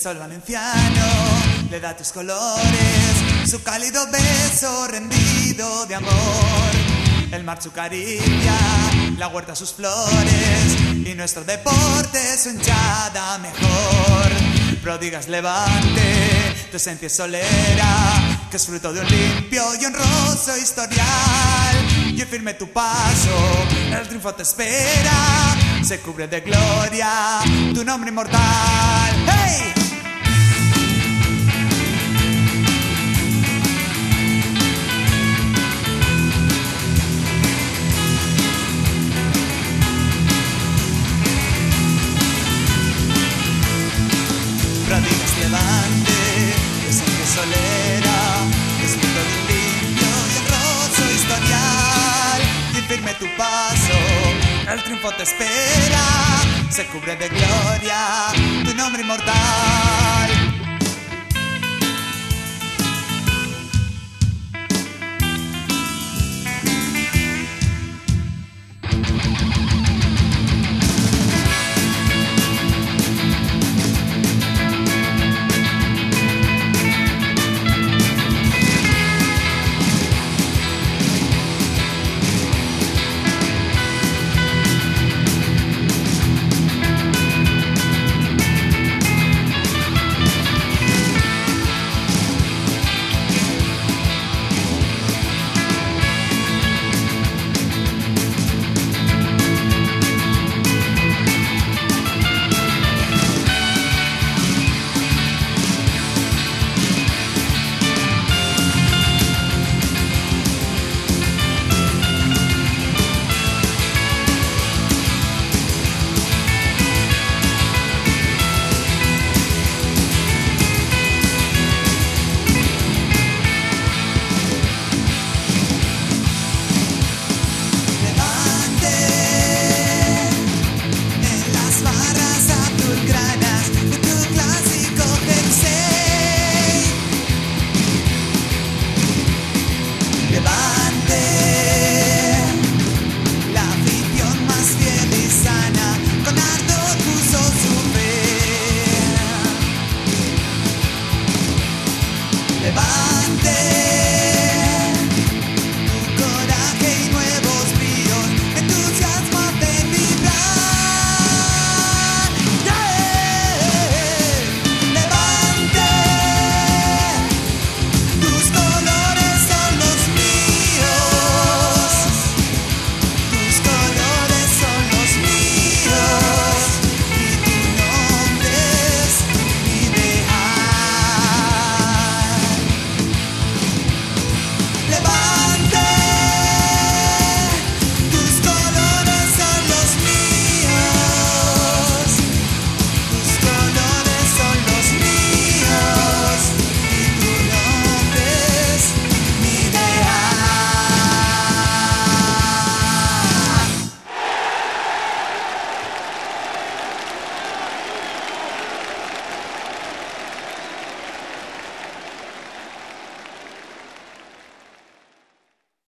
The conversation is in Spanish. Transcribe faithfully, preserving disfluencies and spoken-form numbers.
sol valenciano le da tus colores, su cálido beso rendido de amor. El mar su caricia, la huerta sus flores y nuestro deporte su hinchada mejor. Prodigas levante, tu esencia es solera, que es fruto de un limpio y honroso historial. Y firme tu paso, el triunfo te espera, se cubre de gloria tu nombre inmortal. ¡Hey! Prodigas levante, tu esencia es solera, que es fruto de un limpio y honroso historial. Y firme tu paso, el triunfo te espera, se cubre de gloria tu nombre inmortal.